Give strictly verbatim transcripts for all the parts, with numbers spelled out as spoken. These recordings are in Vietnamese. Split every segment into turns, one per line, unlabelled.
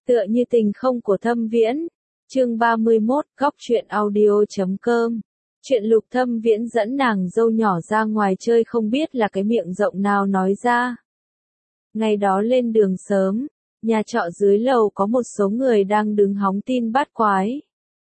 Tựa như tình không của Thâm Viễn. Chương ba mươi mốt, góc truyện audio chấm com. Chuyện Lục Thâm Viễn dẫn nàng dâu nhỏ ra ngoài chơi không biết là cái miệng rộng nào nói ra. Ngày đó lên đường sớm, nhà trọ dưới lầu có một số người đang đứng hóng tin bát quái.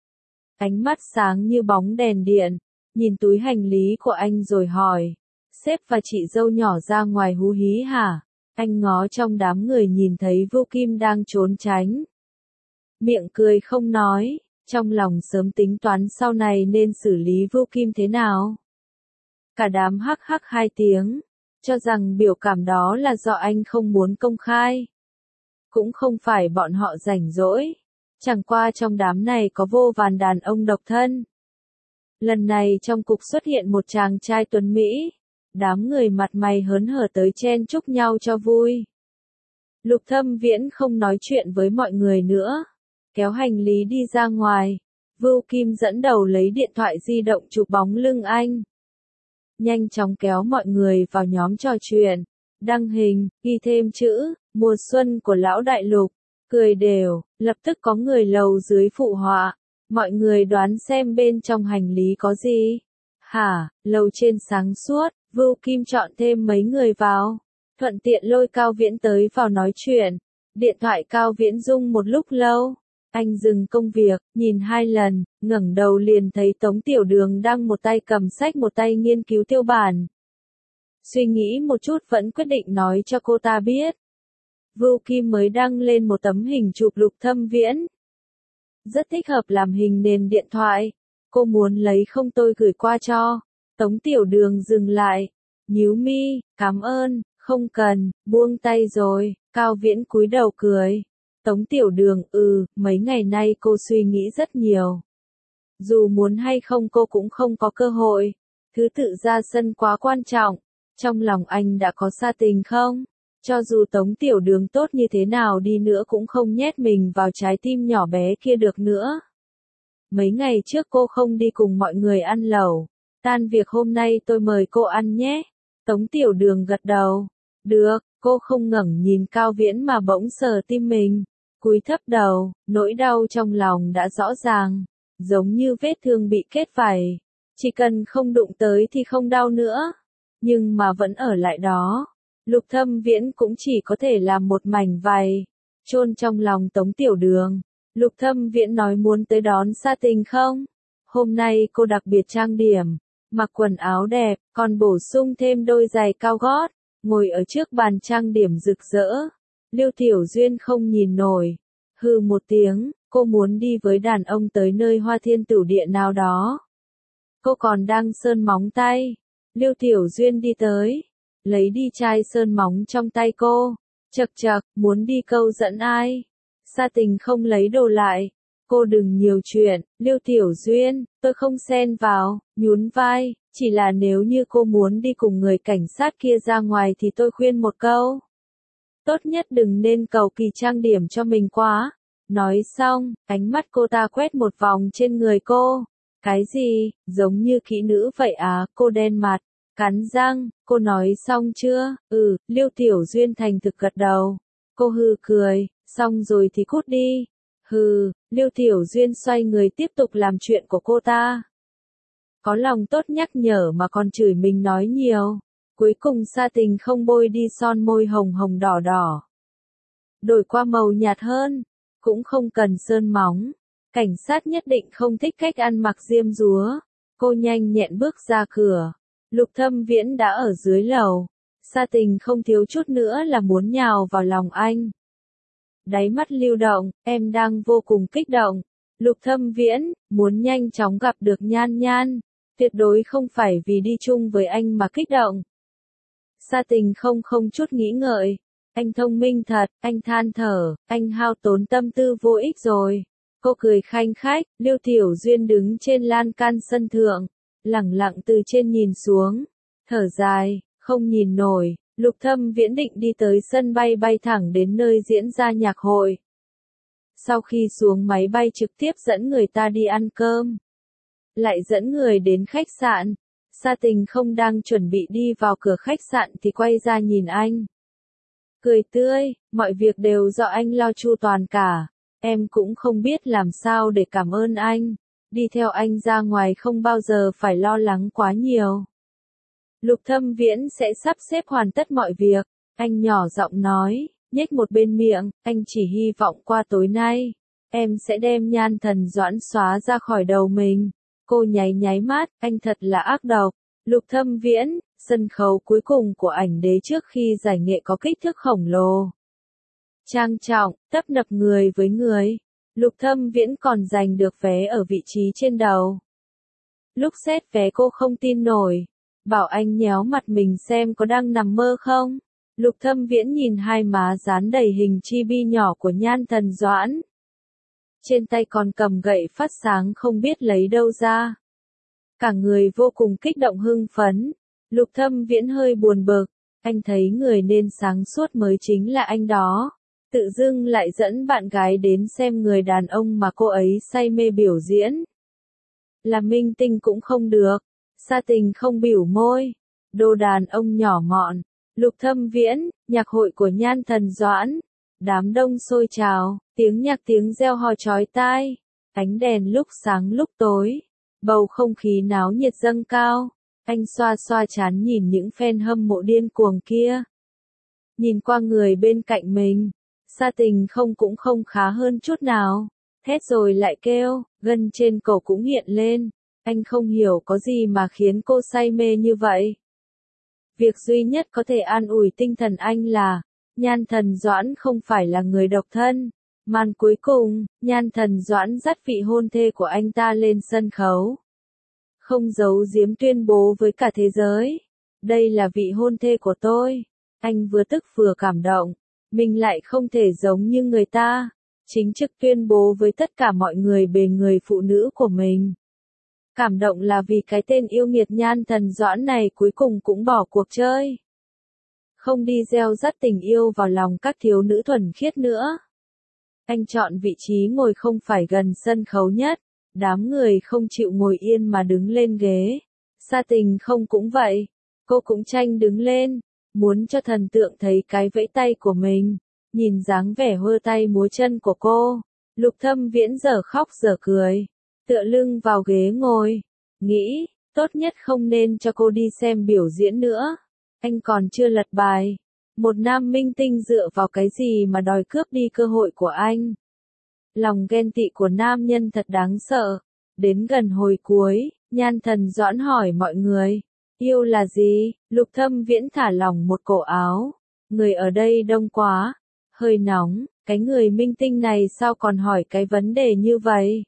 Ánh mắt sáng như bóng đèn điện, nhìn túi hành lý của anh rồi hỏi, sếp và chị dâu nhỏ ra ngoài hú hí hả? Anh ngó trong đám người nhìn thấy Vô Kim đang trốn tránh. Miệng cười không nói, trong lòng sớm tính toán sau này nên xử lý Vô Kim thế nào. Cả đám hắc hắc hai tiếng, cho rằng biểu cảm đó là do anh không muốn công khai. Cũng không phải bọn họ rảnh rỗi, chẳng qua trong đám này có vô vàn đàn ông độc thân. Lần này trong cục xuất hiện một chàng trai tuấn Mỹ, đám người mặt mày hớn hở tới chen chúc nhau cho vui. Lục Thâm Viễn không nói chuyện với mọi người nữa, kéo hành lý đi ra ngoài. Vưu Kim dẫn đầu lấy điện thoại di động chụp bóng lưng anh. Nhanh chóng kéo mọi người vào nhóm trò chuyện, đăng hình, ghi thêm chữ, mùa xuân của lão đại lục, cười đều, lập tức có người lầu dưới phụ họa. Mọi người đoán xem bên trong hành lý có gì? Hả, lầu trên sáng suốt, Vưu Kim chọn thêm mấy người vào, thuận tiện lôi Cao Viễn tới vào nói chuyện. Điện thoại Cao Viễn rung một lúc lâu, anh dừng công việc, nhìn hai lần, ngẩng đầu liền thấy Tống Tiểu Đường đang một tay cầm sách một tay nghiên cứu tiêu bản. Suy nghĩ một chút vẫn quyết định nói cho cô ta biết. Vưu Kim mới đăng lên một tấm hình chụp Lục Thâm Viễn. Rất thích hợp làm hình nền điện thoại. Cô muốn lấy không tôi gửi qua cho. Tống Tiểu Đường dừng lại, nhíu mi, cảm ơn, không cần, buông tay rồi. Cao Viễn cúi đầu cười. Tống Tiểu Đường, ừ, mấy ngày nay cô suy nghĩ rất nhiều. Dù muốn hay không cô cũng không có cơ hội. Thứ tự ra sân quá quan trọng. Trong lòng anh đã có xa tình không? Cho dù Tống Tiểu Đường tốt như thế nào đi nữa cũng không nhét mình vào trái tim nhỏ bé kia được nữa. Mấy ngày trước cô không đi cùng mọi người ăn lẩu. Tan việc hôm nay tôi mời cô ăn nhé. Tống Tiểu Đường gật đầu. Được, cô không ngẩng nhìn Cao Viễn mà bỗng sờ tim mình. Cúi thấp đầu, nỗi đau trong lòng đã rõ ràng. Giống như vết thương bị kết vảy. Chỉ cần không đụng tới thì không đau nữa. Nhưng mà vẫn ở lại đó. Lục Thâm Viễn cũng chỉ có thể làm một mảnh vầy. Chôn trong lòng Tống Tiểu Đường. Lục Thâm Viễn nói muốn tới đón Sa Tình không? Hôm nay cô đặc biệt trang điểm. Mặc quần áo đẹp, còn bổ sung thêm đôi giày cao gót. Ngồi ở trước bàn trang điểm rực rỡ. Lưu Tiểu Duyên không nhìn nổi. Hừ một tiếng, cô muốn đi với đàn ông tới nơi Hoa Thiên Tửu Địa nào đó. Cô còn đang sơn móng tay. Lưu Tiểu Duyên đi tới, lấy đi chai sơn móng trong tay cô. Chậc chậc, muốn đi câu dẫn ai? Sa Tình không lấy đồ lại. Cô đừng nhiều chuyện, Lưu Tiểu Duyên, tôi không xen vào, nhún vai, chỉ là nếu như cô muốn đi cùng người cảnh sát kia ra ngoài thì tôi khuyên một câu. Tốt nhất đừng nên cầu kỳ trang điểm cho mình quá. Nói xong, ánh mắt cô ta quét một vòng trên người cô. Cái gì, giống như kỹ nữ vậy à, cô đen mặt, cắn răng, cô nói xong chưa? Ừ, Lưu Tiểu Duyên thành thực gật đầu. Cô hừ cười, xong rồi thì cút đi. Hừ, Lưu Tiểu Duyên xoay người tiếp tục làm chuyện của cô ta. Có lòng tốt nhắc nhở mà còn chửi mình nói nhiều. Cuối cùng Sa Tình không bôi đi son môi hồng hồng đỏ đỏ. Đổi qua màu nhạt hơn, cũng không cần sơn móng. Cảnh sát nhất định không thích cách ăn mặc diêm dúa. Cô nhanh nhẹn bước ra cửa. Lục Thâm Viễn đã ở dưới lầu. Sa Tình không thiếu chút nữa là muốn nhào vào lòng anh. Đáy mắt lưu động, em đang vô cùng kích động. Lục Thâm Viễn, muốn nhanh chóng gặp được Nhan Nhan. Tuyệt đối không phải vì đi chung với anh mà kích động. Sa Tình không không chút nghĩ ngợi. Anh thông minh thật, anh than thở, anh hao tốn tâm tư vô ích rồi. Cô cười khanh khách, Lưu Tiểu Duyên đứng trên lan can sân thượng, lẳng lặng từ trên nhìn xuống, thở dài, không nhìn nổi. Lục Thâm Viễn định đi tới sân bay bay thẳng đến nơi diễn ra nhạc hội. Sau khi xuống máy bay trực tiếp dẫn người ta đi ăn cơm, lại dẫn người đến khách sạn. Sa Tình không đang chuẩn bị đi vào cửa khách sạn thì quay ra nhìn anh. Cười tươi, mọi việc đều do anh lo chu toàn cả. Em cũng không biết làm sao để cảm ơn anh. Đi theo anh ra ngoài không bao giờ phải lo lắng quá nhiều. Lục Thâm Viễn sẽ sắp xếp hoàn tất mọi việc. Anh nhỏ giọng nói, nhếch một bên miệng, anh chỉ hy vọng qua tối nay, em sẽ đem Nhan Thần Doãn xóa ra khỏi đầu mình. Cô nháy nháy mắt, anh thật là ác độc. Lục Thâm Viễn, sân khấu cuối cùng của ảnh đế trước khi giải nghệ có kích thước khổng lồ. Trang trọng, tấp nập người với người. Lục Thâm Viễn còn giành được vé ở vị trí trên đầu. Lúc xét vé cô không tin nổi. Bảo anh nhéo mặt mình xem có đang nằm mơ không. Lục Thâm Viễn nhìn hai má dán đầy hình chibi nhỏ của Nhan Thần Doãn. Trên tay còn cầm gậy phát sáng không biết lấy đâu ra. Cả người vô cùng kích động hưng phấn. Lục Thâm Viễn hơi buồn bực. Anh thấy người nên sáng suốt mới chính là anh đó. Tự dưng lại dẫn bạn gái đến xem người đàn ông mà cô ấy say mê biểu diễn. Là minh tinh cũng không được. Sa Tình không bỉu môi. Đồ đàn ông nhỏ mọn. Lục Thâm Viễn, nhạc hội của Nhan Thần Doãn. Đám đông sôi trào, tiếng nhạc tiếng reo hò chói tai. Ánh đèn lúc sáng lúc tối. Bầu không khí náo nhiệt dâng cao. Anh xoa xoa trán nhìn những fan hâm mộ điên cuồng kia. Nhìn qua người bên cạnh mình. Sa Tình không cũng không khá hơn chút nào. Thét rồi lại kêu, gân trên cổ cũng hiện lên. Anh không hiểu có gì mà khiến cô say mê như vậy. Việc duy nhất có thể an ủi tinh thần anh là, Nhan Thần Doãn không phải là người độc thân. Màn cuối cùng, Nhan Thần Doãn dắt vị hôn thê của anh ta lên sân khấu. Không giấu giếm tuyên bố với cả thế giới. Đây là vị hôn thê của tôi. Anh vừa tức vừa cảm động. Mình lại không thể giống như người ta. Chính trực tuyên bố với tất cả mọi người về người phụ nữ của mình. Cảm động là vì cái tên yêu nghiệt Nhan Thần Doãn này cuối cùng cũng bỏ cuộc chơi. Không đi gieo rắt tình yêu vào lòng các thiếu nữ thuần khiết nữa. Anh chọn vị trí ngồi không phải gần sân khấu nhất. Đám người không chịu ngồi yên mà đứng lên ghế. Sa Tình không cũng vậy. Cô cũng tranh đứng lên. Muốn cho thần tượng thấy cái vẫy tay của mình. Nhìn dáng vẻ hơ tay múa chân của cô. Lục Thâm Viễn dở khóc dở cười. Tựa lưng vào ghế ngồi. Nghĩ, tốt nhất không nên cho cô đi xem biểu diễn nữa. Anh còn chưa lật bài. Một nam minh tinh dựa vào cái gì mà đòi cướp đi cơ hội của anh. Lòng ghen tị của nam nhân thật đáng sợ. Đến gần hồi cuối, Nhan Thần Doãn hỏi mọi người. Yêu là gì? Lục Thâm Viễn thả lỏng một cổ áo. Người ở đây đông quá. Hơi nóng, cái người minh tinh này sao còn hỏi cái vấn đề như vậy?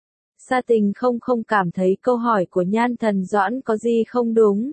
Sa Tình không không cảm thấy câu hỏi của Nhan Thần Doãn có gì không đúng.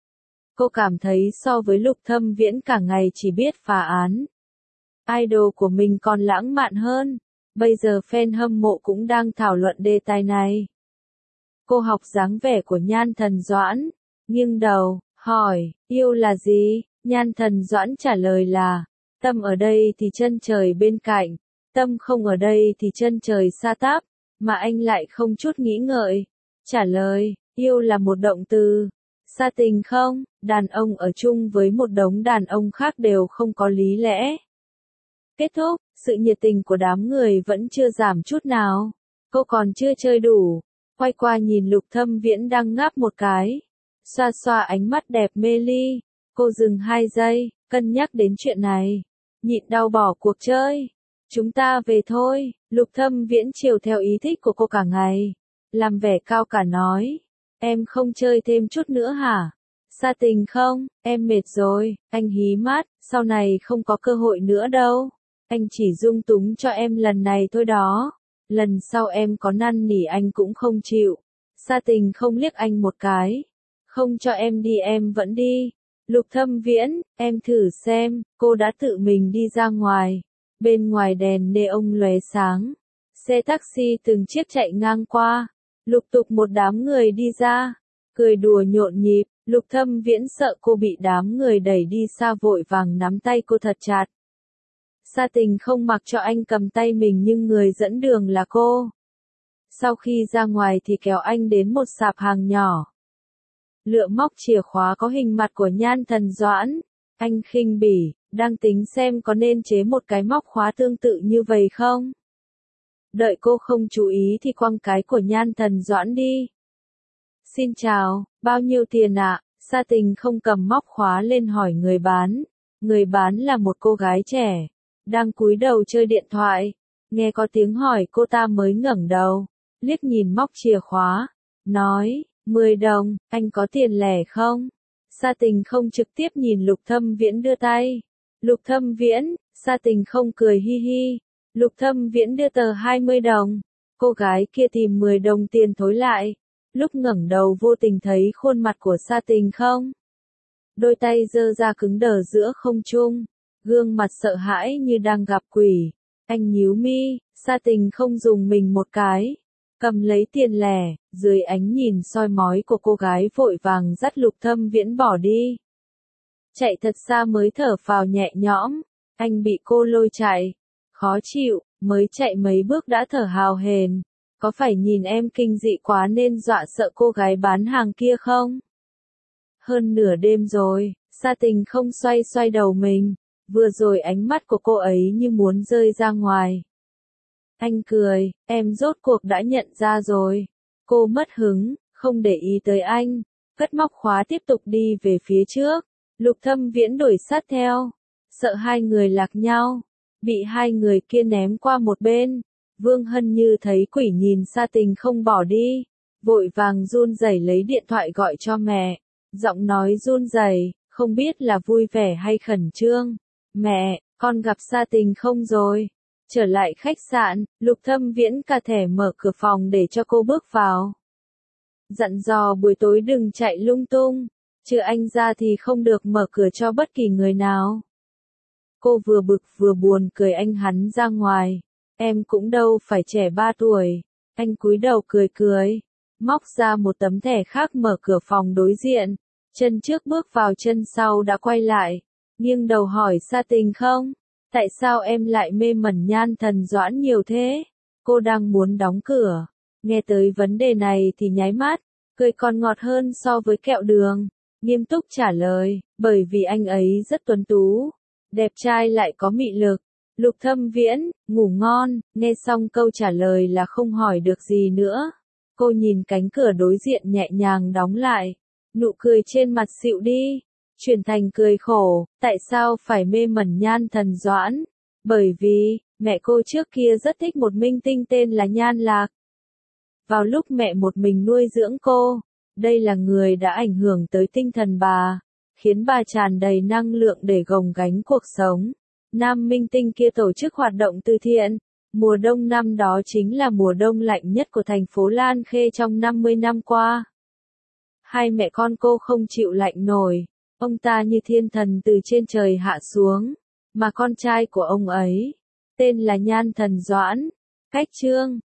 Cô cảm thấy so với Lục Thâm Viễn cả ngày chỉ biết phá án. Idol của mình còn lãng mạn hơn. Bây giờ fan hâm mộ cũng đang thảo luận đề tài này. Cô học dáng vẻ của Nhan Thần Doãn. Nghiêng đầu, hỏi, yêu là gì? Nhan Thần Doãn trả lời là, tâm ở đây thì chân trời bên cạnh. Tâm không ở đây thì chân trời xa tắp. Mà anh lại không chút nghĩ ngợi. Trả lời, yêu là một động từ. Sa Tình không, đàn ông ở chung với một đống đàn ông khác đều không có lý lẽ. Kết thúc, sự nhiệt tình của đám người vẫn chưa giảm chút nào. Cô còn chưa chơi đủ. Quay qua nhìn Lục Thâm Viễn đang ngáp một cái. Xoa xoa ánh mắt đẹp mê ly. Cô dừng hai giây, cân nhắc đến chuyện này. Nhịn đau bỏ cuộc chơi. Chúng ta về thôi. Lục Thâm Viễn chiều theo ý thích của cô cả ngày. Làm vẻ cao cả nói. Em không chơi thêm chút nữa hả? Sa Tình không, em mệt rồi. Anh hí mắt, sau này không có cơ hội nữa đâu. Anh chỉ dung túng cho em lần này thôi đó. Lần sau em có năn nỉ anh cũng không chịu. Sa Tình không liếc anh một cái. Không cho em đi em vẫn đi. Lục Thâm Viễn, em thử xem. Cô đã tự mình đi ra ngoài. Bên ngoài đèn neon lóe sáng. Xe taxi từng chiếc chạy ngang qua. Lục tục một đám người đi ra. Cười đùa nhộn nhịp. Lục Thâm Viễn sợ cô bị đám người đẩy đi xa vội vàng nắm tay cô thật chặt. Sa Tình không mặc cho anh cầm tay mình nhưng người dẫn đường là cô. Sau khi ra ngoài thì kéo anh đến một sạp hàng nhỏ. Lựa móc chìa khóa có hình mặt của Nhan Thần Doãn. Anh khinh bỉ, đang tính xem có nên chế một cái móc khóa tương tự như vậy không? Đợi cô không chú ý thì quăng cái của Nhan Thần Doãn đi. Xin chào, bao nhiêu tiền ạ? Sa Tình không cầm móc khóa lên hỏi người bán. Người bán là một cô gái trẻ, đang cúi đầu chơi điện thoại. Nghe có tiếng hỏi cô ta mới ngẩng đầu, liếc nhìn móc chìa khóa, nói, mười đồng, anh có tiền lẻ không? Sa Tình không trực tiếp nhìn Lục Thâm Viễn đưa tay. Lục Thâm Viễn, Sa Tình không cười hi hi. Lục Thâm Viễn đưa tờ hai mươi đồng. Cô gái kia tìm mười đồng tiền thối lại. Lúc ngẩng đầu vô tình thấy khuôn mặt của Sa Tình không? Đôi tay giơ ra cứng đờ giữa không trung, gương mặt sợ hãi như đang gặp quỷ. Anh nhíu mi, Sa Tình không dùng mình một cái, cầm lấy tiền lẻ, dưới ánh nhìn soi mói của cô gái vội vàng dắt Lục Thâm Viễn bỏ đi. Chạy thật xa mới thở phào nhẹ nhõm, anh bị cô lôi chạy, khó chịu, mới chạy mấy bước đã thở hào hển. Có phải nhìn em kinh dị quá nên dọa sợ cô gái bán hàng kia không? Hơn nửa đêm rồi, Sa Tình không xoay xoay đầu mình, vừa rồi ánh mắt của cô ấy như muốn rơi ra ngoài. Anh cười, em rốt cuộc đã nhận ra rồi. Cô mất hứng, không để ý tới anh, cất móc khóa tiếp tục đi về phía trước. Lục Thâm Viễn đuổi sát theo, sợ hai người lạc nhau, bị hai người kia ném qua một bên. Vương Hân Như thấy quỷ nhìn Sa Tình không bỏ đi, vội vàng run rẩy lấy điện thoại gọi cho mẹ. Giọng nói run rẩy, không biết là vui vẻ hay khẩn trương. Mẹ, con gặp Sa Tình không rồi? Trở lại khách sạn, Lục Thâm Viễn cả thẻ mở cửa phòng để cho cô bước vào. Dặn dò buổi tối đừng chạy lung tung, trừ anh ra thì không được mở cửa cho bất kỳ người nào. Cô vừa bực vừa buồn cười anh hắn ra ngoài. Em cũng đâu phải trẻ ba tuổi. Anh cúi đầu cười cười, móc ra một tấm thẻ khác mở cửa phòng đối diện. Chân trước bước vào chân sau đã quay lại, nghiêng đầu hỏi Sa Tình không? Tại sao em lại mê mẩn Nhan Thần Doãn nhiều thế? Cô đang muốn đóng cửa. Nghe tới vấn đề này thì nháy mắt, cười còn ngọt hơn so với kẹo đường. Nghiêm túc trả lời, bởi vì anh ấy rất tuấn tú, đẹp trai lại có mị lực. Lục Thâm Viễn, ngủ ngon, nghe xong câu trả lời là không hỏi được gì nữa. Cô nhìn cánh cửa đối diện nhẹ nhàng đóng lại, nụ cười trên mặt xịu đi, chuyển thành cười khổ, tại sao phải mê mẩn Nhan Thần Doãn? Bởi vì, mẹ cô trước kia rất thích một minh tinh tên là Nhan Lạc. Vào lúc mẹ một mình nuôi dưỡng cô, đây là người đã ảnh hưởng tới tinh thần bà, khiến bà tràn đầy năng lượng để gồng gánh cuộc sống. Nam minh tinh kia tổ chức hoạt động từ thiện. Mùa đông năm đó chính là mùa đông lạnh nhất của thành phố Lan Khê trong năm mươi năm qua. Hai mẹ con cô không chịu lạnh nổi. Ông ta như thiên thần từ trên trời hạ xuống. Mà con trai của ông ấy, tên là Nhan Thần Doãn, cách chương.